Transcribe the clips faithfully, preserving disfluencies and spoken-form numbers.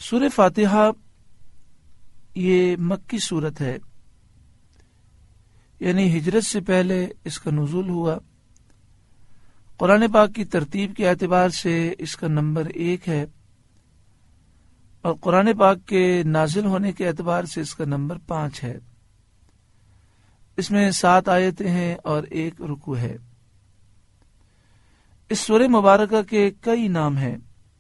سورہ فاتحہ یہ مکی سورت ہے، یعنی ہجرت سے پہلے اس کا نزول ہوا۔ قرآن پاک کی ترتیب کے اعتبار سے اس کا نمبر ایک ہے، اور قرآن پاک کے نازل ہونے کے اعتبار سے اس کا نمبر پانچ ہے۔ اس میں سات آیتیں ہیں اور ایک رکوع ہے۔ اس سورہ مبارکہ کے کئی نام ہیں۔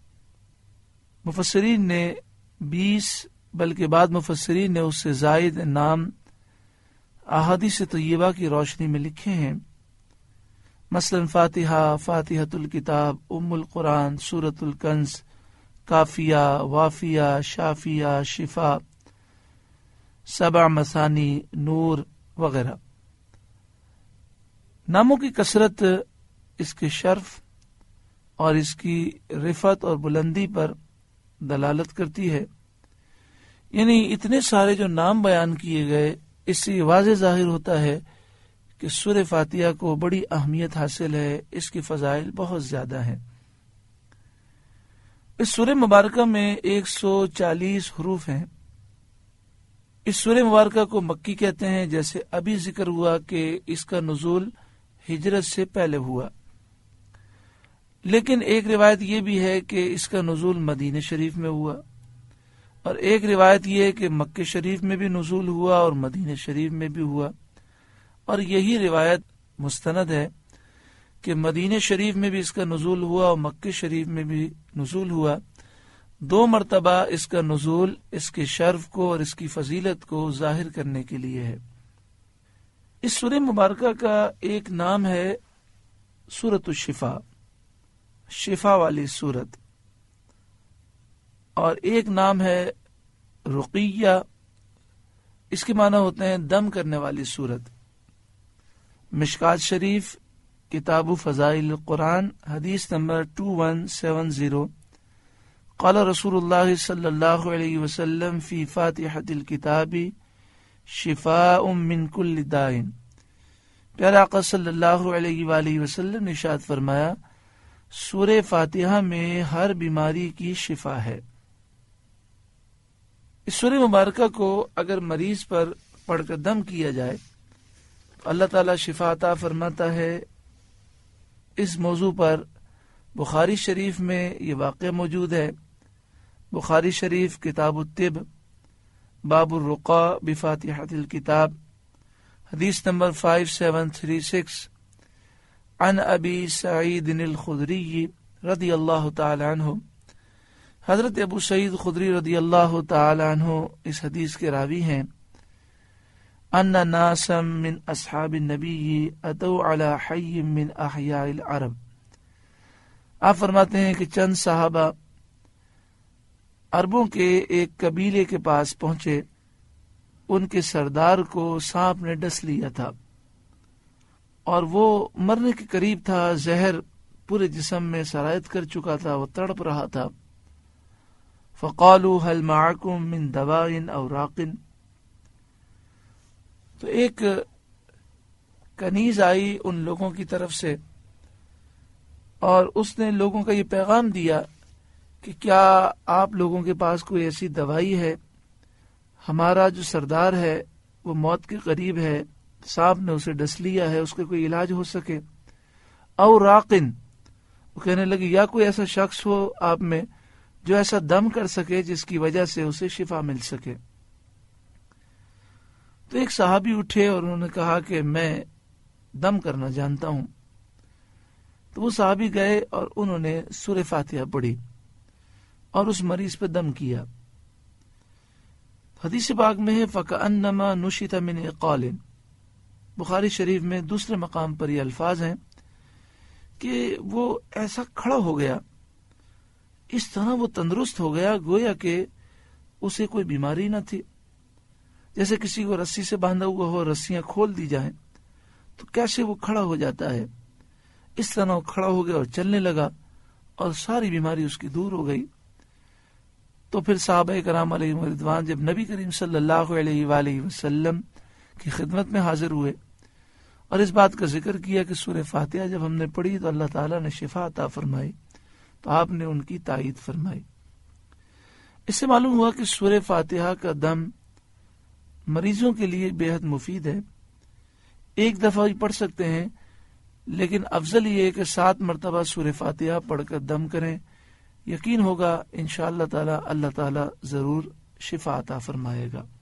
مفسرین نے بیس بلکہ بعض مفسرین نے اس سے زائد نام احادیث طیبہ کی روشنی میں لکھے ہیں، مثلا فاتحہ، فاتحۃ الکتاب، ام القرآن، سورۃ الکنز، کافیہ، وافیہ، شافیہ، شفا، سبع مثانی، نور وغیرہ۔ ناموں کی کثرت اس کے شرف اور اس کی رفعت اور بلندی پر دلالت کرتی ہے، یعنی اتنے سارے جو نام بیان کیے گئے، اس سے واضح ظاہر ہوتا ہے کہ سورہ فاتحہ کو بڑی اہمیت حاصل ہے، اس کی فضائل بہت زیادہ ہیں۔ اس سورہ مبارکہ میں ایک سو چالیس حروف ہیں۔ اس سورہ مبارکہ کو مکی کہتے ہیں، جیسے ابھی ذکر ہوا کہ اس کا نزول ہجرت سے پہلے ہوا، لیکن ایک روایت یہ بھی ہے کہ اس کا نزول مدینہ شریف میں ہوا، اور ایک روایت یہ ہے کہ مکہ شریف میں بھی نزول ہوا اور مدینہ شریف میں بھی ہوا، اور یہی روایت مستند ہے کہ مدینہ شریف میں بھی اس کا نزول ہوا اور مکہ شریف میں بھی نزول ہوا۔ دو مرتبہ اس کا نزول اس کے شرف کو اور اس کی فضیلت کو ظاہر کرنے کے لیے ہے۔ اس سورہ مبارکہ کا ایک نام ہے سورۃ الشفا، شفا والی سورت، اور ایک نام ہے رقیہ، اس کے معنی ہوتے ہیں دم کرنے والی سورت۔ مشکات شریف کتاب فضائل القرآن حدیث نمبر دو ایک سات صفر، قال رسول اللہ صلی اللہ علیہ وسلم فی فاتحۃ الکتاب شفاء من کل داء۔ پیارے آقا صلی اللہ علیہ وآلہ وسلم نے ارشاد فرمایا، سورہ فاتحہ میں ہر بیماری کی شفا ہے۔ اس سورہ مبارکہ کو اگر مریض پر پڑھ کر دم کیا جائے تو اللہ تعالی شفا عطا فرماتا ہے۔ اس موضوع پر بخاری شریف میں یہ واقعہ موجود ہے۔ بخاری شریف کتاب الطب، باب الرقا بفاتحۃ الکتاب، حدیث نمبر پانچ سات تین چھ، عن ابی سعید الخدری رضی اللہ تعالی عنہ، حضرت ابو سعید خدری رضی اللہ تعالی عنہ اس حدیث کے راوی ہیں، ان ناسا من اصحاب النبی اتوا علی حی من احیاء العرب۔ آپ فرماتے ہیں کہ چند صحابہ عربوں کے ایک قبیلے کے پاس پہنچے، ان کے سردار کو سانپ نے ڈس لیا تھا اور وہ مرنے کے قریب تھا، زہر پورے جسم میں سرایت کر چکا تھا، وہ تڑپ رہا تھا۔ فقالوا هل معكم من دواء او راق، تو ایک کنیز آئی ان لوگوں کی طرف سے اور اس نے لوگوں کا یہ پیغام دیا کہ کیا آپ لوگوں کے پاس کوئی ایسی دوائی ہے؟ ہمارا جو سردار ہے وہ موت کے قریب ہے، سانپ نے اسے ڈس لیا ہے، اس کا کوئی علاج ہو سکے۔ او راقن، وہ کہنے لگے یا کوئی ایسا شخص ہو آپ میں جو ایسا دم کر سکے جس کی وجہ سے اسے شفا مل سکے۔ تو ایک صحابی اٹھے اور انہوں نے کہا کہ میں دم کرنا جانتا ہوں۔ تو وہ صحابی گئے اور انہوں نے سورہ فاتحہ پڑھی اور اس مریض پہ دم کیا۔ حدیث پاک میں ہے فَكَأَنَّمَا نُشِطَ مِنْ عِقَالٍ، بخاری شریف میں دوسرے مقام پر یہ الفاظ ہیں کہ وہ ایسا کھڑا ہو گیا، اس طرح وہ تندرست ہو گیا گویا کہ اسے کوئی بیماری نہ تھی۔ جیسے کسی کو رسی سے باندھا ہوا ہو، رسیاں کھول دی جائیں تو کیسے وہ کھڑا ہو جاتا ہے، اس طرح وہ کھڑا ہو گیا اور چلنے لگا اور ساری بیماری اس کی دور ہو گئی۔ تو پھر صحابہ کرام علیہم رضوان جب نبی کریم صلی اللہ علیہ وآلہ وسلم کی خدمت میں حاضر ہوئے اور اس بات کا ذکر کیا کہ سورہ فاتحہ جب ہم نے پڑھی تو اللہ تعالیٰ نے شفا عطا فرمائی، تو آپ نے ان کی تائید فرمائی۔ اس سے معلوم ہوا کہ سورہ فاتحہ کا دم مریضوں کے لیے بے حد مفید ہے. ایک دفعہ ہی پڑھ سکتے ہیں، لیکن افضل یہ ہے کہ سات مرتبہ سورہ فاتحہ پڑھ کر دم کریں. یقین ہوگا انشاءاللہ تعالی اللہ تعالی ضرور شفا عطا فرمائے گا.